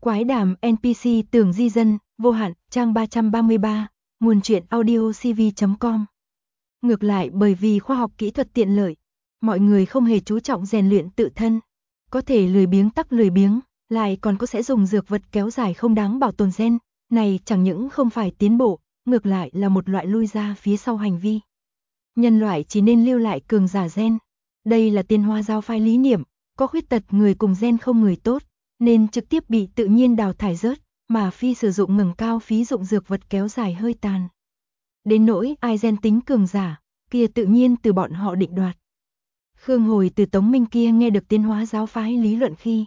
Quái đàm NPC tưởng di dân, vô hạn, trang 333, nguồn truyện audio cv.com. Ngược lại, bởi vì khoa học kỹ thuật tiện lợi, mọi người không hề chú trọng rèn luyện tự thân. Có thể lười biếng tắc lười biếng, lại còn có sẽ dùng dược vật kéo dài không đáng bảo tồn gen. Này chẳng những không phải tiến bộ, ngược lại là một loại lui ra phía sau hành vi. Nhân loại chỉ nên lưu lại cường giả gen. Đây là tiến hóa giáo phái lý niệm, có khuyết tật người cùng gen không người tốt, nên trực tiếp bị tự nhiên đào thải rớt, mà phi sử dụng ngừng cao phí dụng dược vật kéo dài hơi tàn. Đến nỗi ai gen tính cường giả, kia tự nhiên từ bọn họ định đoạt. Khương Hồi từ Tống Minh kia nghe được tiến hóa giáo phái lý luận khi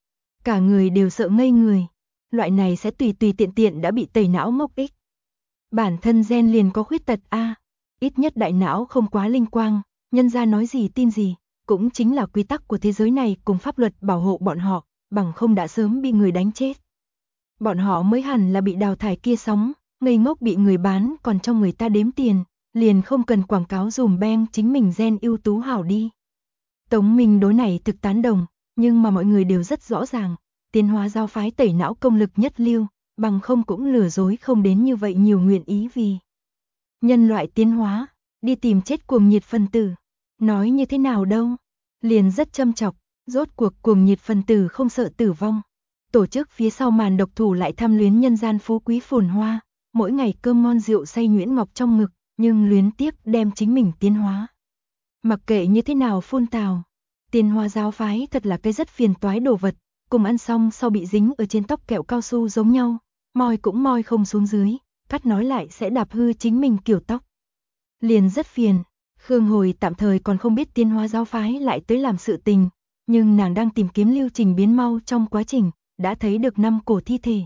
cả người đều sợ ngây người, loại này sẽ tùy tiện tiện đã bị tẩy não ngốc ích. Bản thân gen liền có khuyết tật a, ít nhất đại não không quá linh quang, nhân ra nói gì tin gì, cũng chính là quy tắc của thế giới này cùng pháp luật bảo hộ bọn họ, bằng không đã sớm bị người đánh chết. Bọn họ mới hẳn là bị đào thải kia sóng, ngây ngốc bị người bán còn cho người ta đếm tiền, liền không cần quảng cáo dùm beng chính mình gen ưu tú hảo đi. Tống Minh đối này thực tán đồng, nhưng mà mọi người đều rất rõ ràng, tiến hóa giáo phái tẩy não công lực nhất lưu, bằng không cũng lừa dối không đến như vậy nhiều nguyện ý vì nhân loại tiến hóa, đi tìm chết cuồng nhiệt phân tử. Nói như thế nào đâu, liền rất châm chọc, rốt cuộc cuồng nhiệt phân tử không sợ tử vong. Tổ chức phía sau màn độc thủ lại tham luyến nhân gian phú quý phồn hoa, mỗi ngày cơm ngon rượu say nhuyễn ngọc trong ngực, nhưng luyến tiếc đem chính mình tiến hóa. Mặc kệ như thế nào phun tào, tiến hóa giáo phái thật là cái rất phiền toái đồ vật, cùng ăn xong sau bị dính ở trên tóc kẹo cao su giống nhau, moi cũng moi không xuống dưới, cắt nói lại sẽ đạp hư chính mình kiểu tóc. Liền rất phiền. Khương Hồi tạm thời còn không biết tiến hóa giáo phái lại tới làm sự tình, nhưng nàng đang tìm kiếm lưu trình biến mau trong quá trình, đã thấy được 5 cổ thi thể.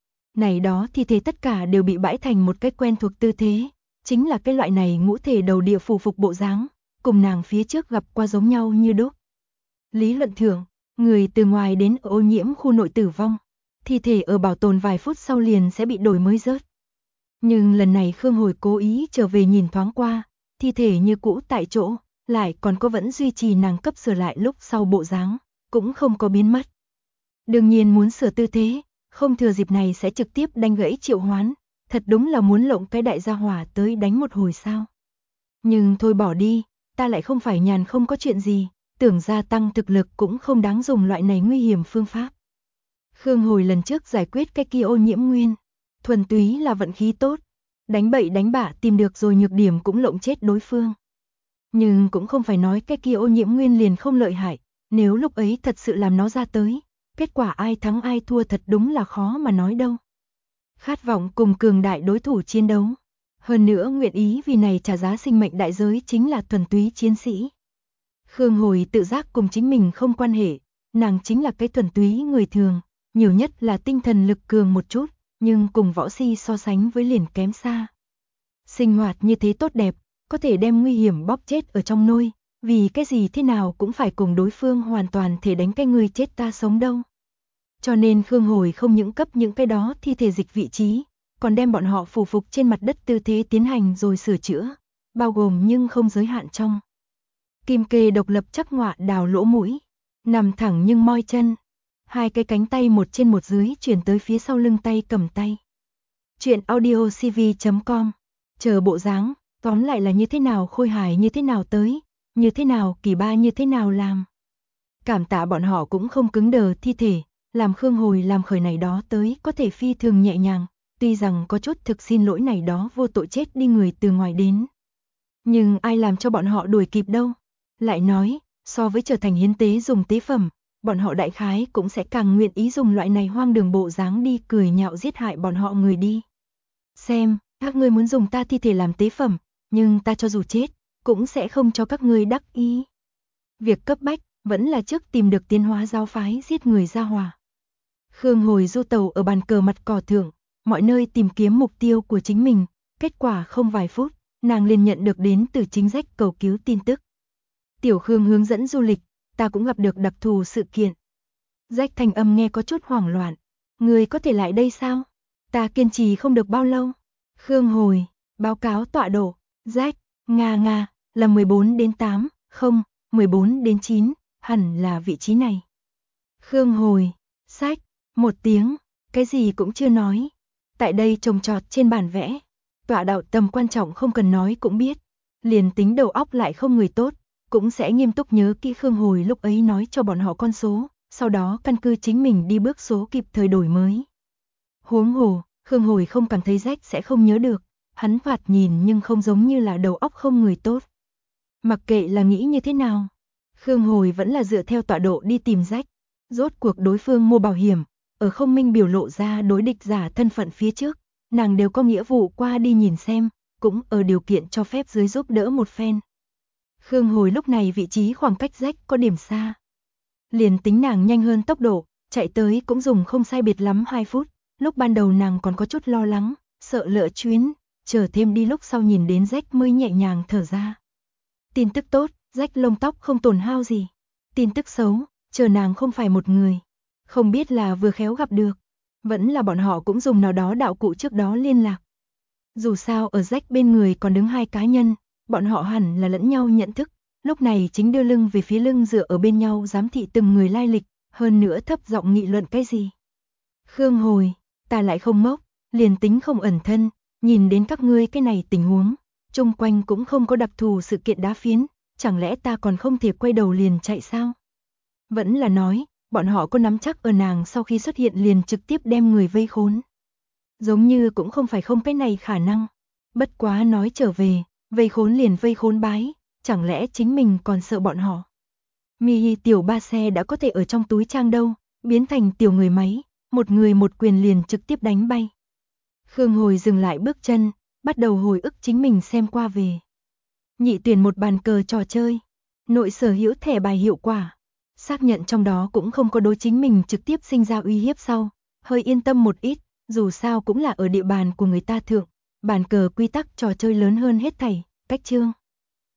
Này đó thi thể tất cả đều bị bãi thành một cách quen thuộc tư thế, chính là cái loại này ngũ thể đầu địa phù phục bộ dáng, cùng nàng phía trước gặp qua giống nhau như đúc. Lý luận thưởng, người từ ngoài đến ô nhiễm khu nội tử vong, thi thể ở bảo tồn vài phút sau liền sẽ bị đổi mới rớt. Nhưng lần này Khương Hồi cố ý trở về nhìn thoáng qua, thi thể như cũ tại chỗ, lại còn có vẫn duy trì nàng cấp sửa lại lúc sau bộ dáng, cũng không có biến mất. Đương nhiên muốn sửa tư thế, không thừa dịp này sẽ trực tiếp đánh gãy triệu hoán, thật đúng là muốn lộng cái đại gia hỏa tới đánh một hồi sao. Nhưng thôi bỏ đi, ta lại không phải nhàn không có chuyện gì, tưởng gia tăng thực lực cũng không đáng dùng loại này nguy hiểm phương pháp. Khương Hồi lần trước giải quyết cái kia ô nhiễm nguyên, thuần túy là vận khí tốt, đánh bậy đánh bạ tìm được rồi nhược điểm cũng lộng chết đối phương. Nhưng cũng không phải nói cái kia ô nhiễm nguyên liền không lợi hại, nếu lúc ấy thật sự làm nó ra tới, kết quả ai thắng ai thua thật đúng là khó mà nói đâu. Khát vọng cùng cường đại đối thủ chiến đấu, hơn nữa nguyện ý vì này trả giá sinh mệnh đại giới chính là thuần túy chiến sĩ. Khương Hồi tự giác cùng chính mình không quan hệ, nàng chính là cái thuần túy người thường, nhiều nhất là tinh thần lực cường một chút, nhưng cùng võ si so sánh với liền kém xa. Sinh hoạt như thế tốt đẹp, có thể đem nguy hiểm bóp chết ở trong nôi, vì cái gì thế nào cũng phải cùng đối phương hoàn toàn thể đánh cái người chết ta sống đâu. Cho nên Khương Hồi không những cấp những cái đó thi thể dịch vị trí, còn đem bọn họ phù phục trên mặt đất tư thế tiến hành rồi sửa chữa, bao gồm nhưng không giới hạn trong. Kim kê độc lập chắc ngọa đào lỗ mũi, nằm thẳng nhưng moi chân, hai cái cánh tay một trên một dưới chuyển tới phía sau lưng tay cầm tay. Chuyện audio cv.com, chờ bộ dáng, tóm lại là như thế nào khôi hài như thế nào tới, như thế nào kỳ ba như thế nào làm. Cảm tạ bọn họ cũng không cứng đờ thi thể, làm Khương Hồi làm khởi này đó tới có thể phi thường nhẹ nhàng, tuy rằng có chút thực xin lỗi này đó vô tội chết đi người từ ngoài đến. Nhưng ai làm cho bọn họ đuổi kịp đâu. Lại nói, so với trở thành hiến tế dùng tế phẩm, bọn họ đại khái cũng sẽ càng nguyện ý dùng loại này hoang đường bộ dáng đi cười nhạo giết hại bọn họ người đi. Xem, các ngươi muốn dùng ta thi thể làm tế phẩm, nhưng ta cho dù chết, cũng sẽ không cho các ngươi đắc ý. Việc cấp bách, vẫn là trước tìm được tiến hóa giáo phái giết người ra hòa. Khương Hồi du tàu ở bàn cờ mặt cỏ thượng, mọi nơi tìm kiếm mục tiêu của chính mình, kết quả không vài phút, nàng liền nhận được đến từ chính Rách cầu cứu tin tức. Tiểu Khương hướng dẫn du lịch, ta cũng gặp được đặc thù sự kiện. Rách thanh âm nghe có chút hoảng loạn. Người có thể lại đây sao? Ta kiên trì không được bao lâu. Khương Hồi, báo cáo tọa độ. Rách, nga, là 14 đến 8, không, 14 đến 9, hẳn là vị trí này. Khương Hồi, sách, một tiếng, cái gì cũng chưa nói. Tại đây trồng trọt trên bản vẽ, tọa đạo tầm quan trọng không cần nói cũng biết. Liền tính đầu óc lại không người tốt, cũng sẽ nghiêm túc nhớ kỹ Khương Hồi lúc ấy nói cho bọn họ con số, sau đó căn cứ chính mình đi bước số kịp thời đổi mới. Huống hồ, Khương Hồi không cảm thấy Jack sẽ không nhớ được, hắn thoạt nhìn nhưng không giống như là đầu óc không người tốt. Mặc kệ là nghĩ như thế nào, Khương Hồi vẫn là dựa theo tọa độ đi tìm Jack. Rốt cuộc đối phương mua bảo hiểm, ở không minh biểu lộ ra đối địch giả thân phận phía trước, nàng đều có nghĩa vụ qua đi nhìn xem, cũng ở điều kiện cho phép dưới giúp đỡ một phen. Khương Hồi lúc này vị trí khoảng cách Jack có điểm xa. Liền tính nàng nhanh hơn tốc độ, chạy tới cũng dùng không sai biệt lắm 2 phút, lúc ban đầu nàng còn có chút lo lắng, sợ lỡ chuyến, chờ thêm đi lúc sau nhìn đến Jack mới nhẹ nhàng thở ra. Tin tức tốt, Jack lông tóc không tổn hao gì. Tin tức xấu, chờ nàng không phải một người. Không biết là vừa khéo gặp được, vẫn là bọn họ cũng dùng nào đó đạo cụ trước đó liên lạc. Dù sao ở Jack bên người còn đứng 2 cá nhân, bọn họ hẳn là lẫn nhau nhận thức, lúc này chính đưa lưng về phía lưng dựa ở bên nhau giám thị từng người lai lịch, hơn nữa thấp giọng nghị luận cái gì. Khương Hồi, ta lại không ngốc, liền tính không ẩn thân, nhìn đến các ngươi cái này tình huống, chung quanh cũng không có đặc thù sự kiện đá phiến, chẳng lẽ ta còn không thể quay đầu liền chạy sao? Vẫn là nói, bọn họ có nắm chắc ở nàng sau khi xuất hiện liền trực tiếp đem người vây khốn. Giống như cũng không phải không cái này khả năng. Bất quá nói trở về, vây khốn liền vây khốn bái, chẳng lẽ chính mình còn sợ bọn họ. Mi tiểu ba xe đã có thể ở trong túi trang đâu, biến thành tiểu người máy, một người một quyền liền trực tiếp đánh bay. Khương Hồi dừng lại bước chân, bắt đầu hồi ức chính mình xem qua về. Nhị tuyển một bàn cờ trò chơi, nội sở hữu thẻ bài hiệu quả, xác nhận trong đó cũng không có đối chính mình trực tiếp sinh ra uy hiếp sau, hơi yên tâm một ít, dù sao cũng là ở địa bàn của người ta thượng, bàn cờ quy tắc trò chơi lớn hơn hết thảy, cách chương.